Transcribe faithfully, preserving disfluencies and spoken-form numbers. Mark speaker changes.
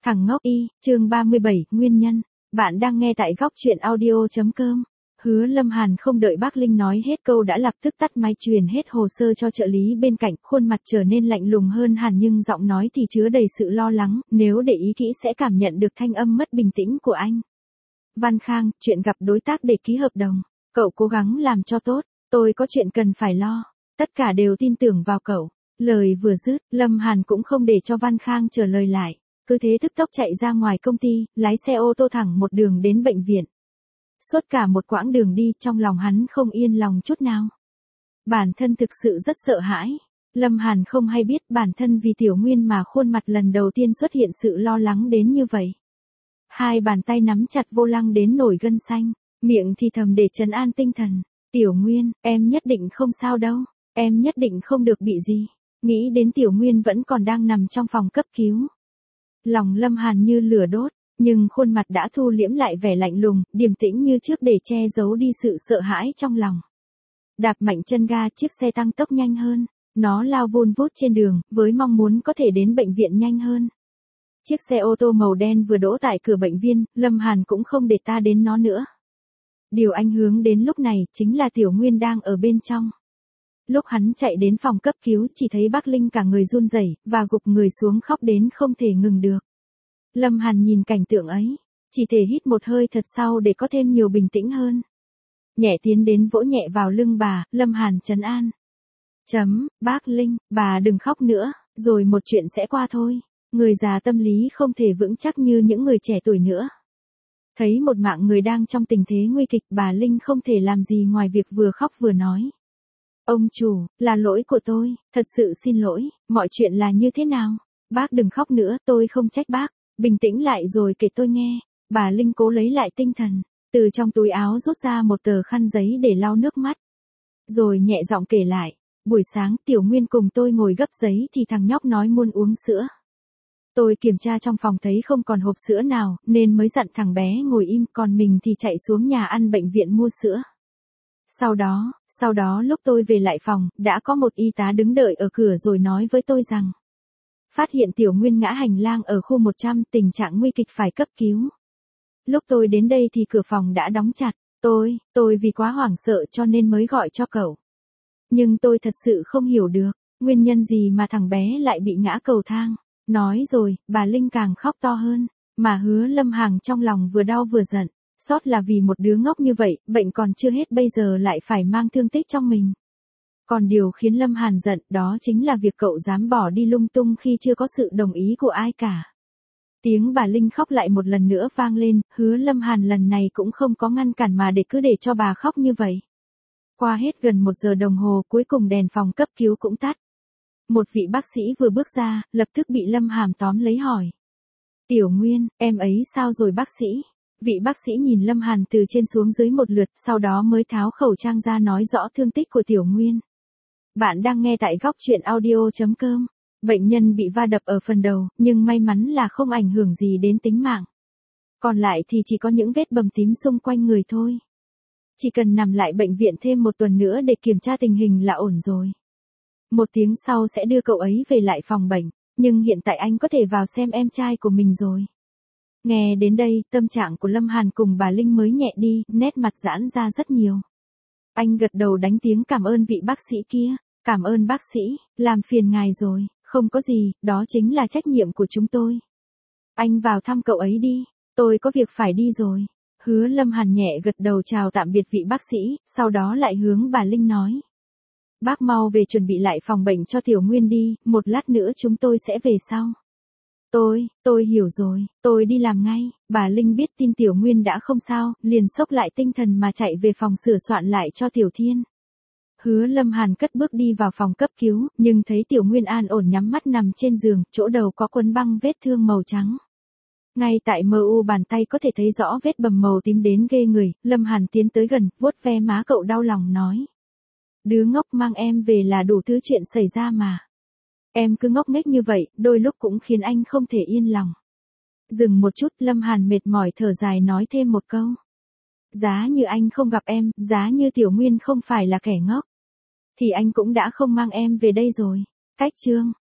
Speaker 1: Thằng ngốc y, chương ba mươi bảy, nguyên nhân. Bạn đang nghe tại góc truyện audio.com. Hứa Lâm Hàn không đợi bác Linh nói hết câu đã lập tức tắt máy, truyền hết hồ sơ cho trợ lý bên cạnh, khuôn mặt trở nên lạnh lùng hơn hẳn nhưng giọng nói thì chứa đầy sự lo lắng, nếu để ý kỹ sẽ cảm nhận được thanh âm mất bình tĩnh của anh. Văn Khang, chuyện gặp đối tác để ký hợp đồng, cậu cố gắng làm cho tốt, tôi có chuyện cần phải lo, tất cả đều tin tưởng vào cậu. Lời vừa dứt, Lâm Hàn cũng không để cho Văn Khang trả lời lại, cứ thế tức tốc chạy ra ngoài công ty, lái xe ô tô thẳng một đường đến bệnh viện. Suốt cả một quãng đường đi, trong lòng hắn không yên lòng chút nào. Bản thân thực sự rất sợ hãi. Lâm Hàn không hay biết bản thân vì Tiểu Nguyên mà khuôn mặt lần đầu tiên xuất hiện sự lo lắng đến như vậy. Hai bàn tay nắm chặt vô lăng đến nổi gân xanh, miệng thì thầm để trấn an tinh thần. Tiểu Nguyên, em nhất định không sao đâu, em nhất định không được bị gì. Nghĩ đến Tiểu Nguyên vẫn còn đang nằm trong phòng cấp cứu. Lòng Lâm Hàn như lửa đốt, nhưng khuôn mặt đã thu liễm lại vẻ lạnh lùng, điềm tĩnh như trước để che giấu đi sự sợ hãi trong lòng. Đạp mạnh chân ga, chiếc xe tăng tốc nhanh hơn, nó lao vun vút trên đường, với mong muốn có thể đến bệnh viện nhanh hơn. Chiếc xe ô tô màu đen vừa đỗ tại cửa bệnh viện, Lâm Hàn cũng không để ta đến nó nữa. Điều anh hướng đến lúc này chính là Tiểu Nguyên đang ở bên trong. Lúc hắn chạy đến phòng cấp cứu chỉ thấy bác Linh cả người run rẩy và gục người xuống khóc đến không thể ngừng được. Lâm Hàn nhìn cảnh tượng ấy, chỉ thể hít một hơi thật sâu để có thêm nhiều bình tĩnh hơn. Nhẹ tiến đến vỗ nhẹ vào lưng bà, Lâm Hàn trấn an. Chấm, bác Linh, bà đừng khóc nữa, rồi một chuyện sẽ qua thôi. Người già tâm lý không thể vững chắc như những người trẻ tuổi nữa. Thấy một mạng người đang trong tình thế nguy kịch, bà Linh không thể làm gì ngoài việc vừa khóc vừa nói. Ông chủ, là lỗi của tôi, thật sự xin lỗi, mọi chuyện là như thế nào? Bác đừng khóc nữa, tôi không trách bác, bình tĩnh lại rồi kể tôi nghe. Bà Linh cố lấy lại tinh thần, từ trong túi áo rút ra một tờ khăn giấy để lau nước mắt. Rồi nhẹ giọng kể lại, buổi sáng Tiểu Nguyên cùng tôi ngồi gấp giấy thì thằng nhóc nói muốn uống sữa. Tôi kiểm tra trong phòng thấy không còn hộp sữa nào, nên mới dặn thằng bé ngồi im, còn mình thì chạy xuống nhà ăn bệnh viện mua sữa. Sau đó, sau đó lúc tôi về lại phòng, đã có một y tá đứng đợi ở cửa rồi nói với tôi rằng phát hiện Tiểu Nguyên ngã hành lang ở khu một trăm, tình trạng nguy kịch phải cấp cứu. Lúc tôi đến đây thì cửa phòng đã đóng chặt, tôi, tôi vì quá hoảng sợ cho nên mới gọi cho cậu. Nhưng tôi thật sự không hiểu được, nguyên nhân gì mà thằng bé lại bị ngã cầu thang. Nói rồi, bà Linh càng khóc to hơn, mà Hứa Lâm Hàn trong lòng vừa đau vừa giận. Sót là vì một đứa ngốc như vậy, bệnh còn chưa hết bây giờ lại phải mang thương tích trong mình. Còn điều khiến Lâm Hàn giận đó chính là việc cậu dám bỏ đi lung tung khi chưa có sự đồng ý của ai cả. Tiếng bà Linh khóc lại một lần nữa vang lên, Hứa Lâm Hàn lần này cũng không có ngăn cản mà để cứ để cho bà khóc như vậy. Qua hết gần một giờ đồng hồ cuối cùng đèn phòng cấp cứu cũng tắt. Một vị bác sĩ vừa bước ra, lập tức bị Lâm Hàn tóm lấy hỏi. Tiểu Nguyên, em ấy sao rồi bác sĩ? Vị bác sĩ nhìn Lâm Hàn từ trên xuống dưới một lượt, sau đó mới tháo khẩu trang ra nói rõ thương tích của Tiểu Nguyên. Bạn đang nghe tại góc truyện audio.com. Bệnh nhân bị va đập ở phần đầu, nhưng may mắn là không ảnh hưởng gì đến tính mạng. Còn lại thì chỉ có những vết bầm tím xung quanh người thôi. Chỉ cần nằm lại bệnh viện thêm một tuần nữa để kiểm tra tình hình là ổn rồi. Một tiếng sau sẽ đưa cậu ấy về lại phòng bệnh, nhưng hiện tại anh có thể vào xem em trai của mình rồi. Nghe đến đây, tâm trạng của Lâm Hàn cùng bà Linh mới nhẹ đi, nét mặt giãn ra rất nhiều. Anh gật đầu đánh tiếng cảm ơn vị bác sĩ kia. Cảm ơn bác sĩ, làm phiền ngài rồi, không có gì, đó chính là trách nhiệm của chúng tôi. Anh vào thăm cậu ấy đi, tôi có việc phải đi rồi. Hứa Lâm Hàn nhẹ gật đầu chào tạm biệt vị bác sĩ, sau đó lại hướng bà Linh nói. Bác mau về chuẩn bị lại phòng bệnh cho Tiểu Nguyên đi, một lát nữa chúng tôi sẽ về sau. Tôi, tôi hiểu rồi, tôi đi làm ngay. Bà Linh biết tin Tiểu Nguyên đã không sao, liền xốc lại tinh thần mà chạy về phòng sửa soạn lại cho Tiểu Thiên. Hứa Lâm Hàn cất bước đi vào phòng cấp cứu, nhưng thấy Tiểu Nguyên an ổn nhắm mắt nằm trên giường, chỗ đầu có quấn băng vết thương màu trắng. Ngay tại mờ u bàn tay có thể thấy rõ vết bầm màu tím đến ghê người, Lâm Hàn tiến tới gần, vuốt ve má cậu đau lòng nói. Đứa ngốc mang em về là đủ thứ chuyện xảy ra mà. Em cứ ngốc nghếch như vậy, đôi lúc cũng khiến anh không thể yên lòng. Dừng một chút, Lâm Hàn mệt mỏi thở dài nói thêm một câu. Giá như anh không gặp em, giá như Tiểu Nguyên không phải là kẻ ngốc, thì anh cũng đã không mang em về đây rồi. Cách chương.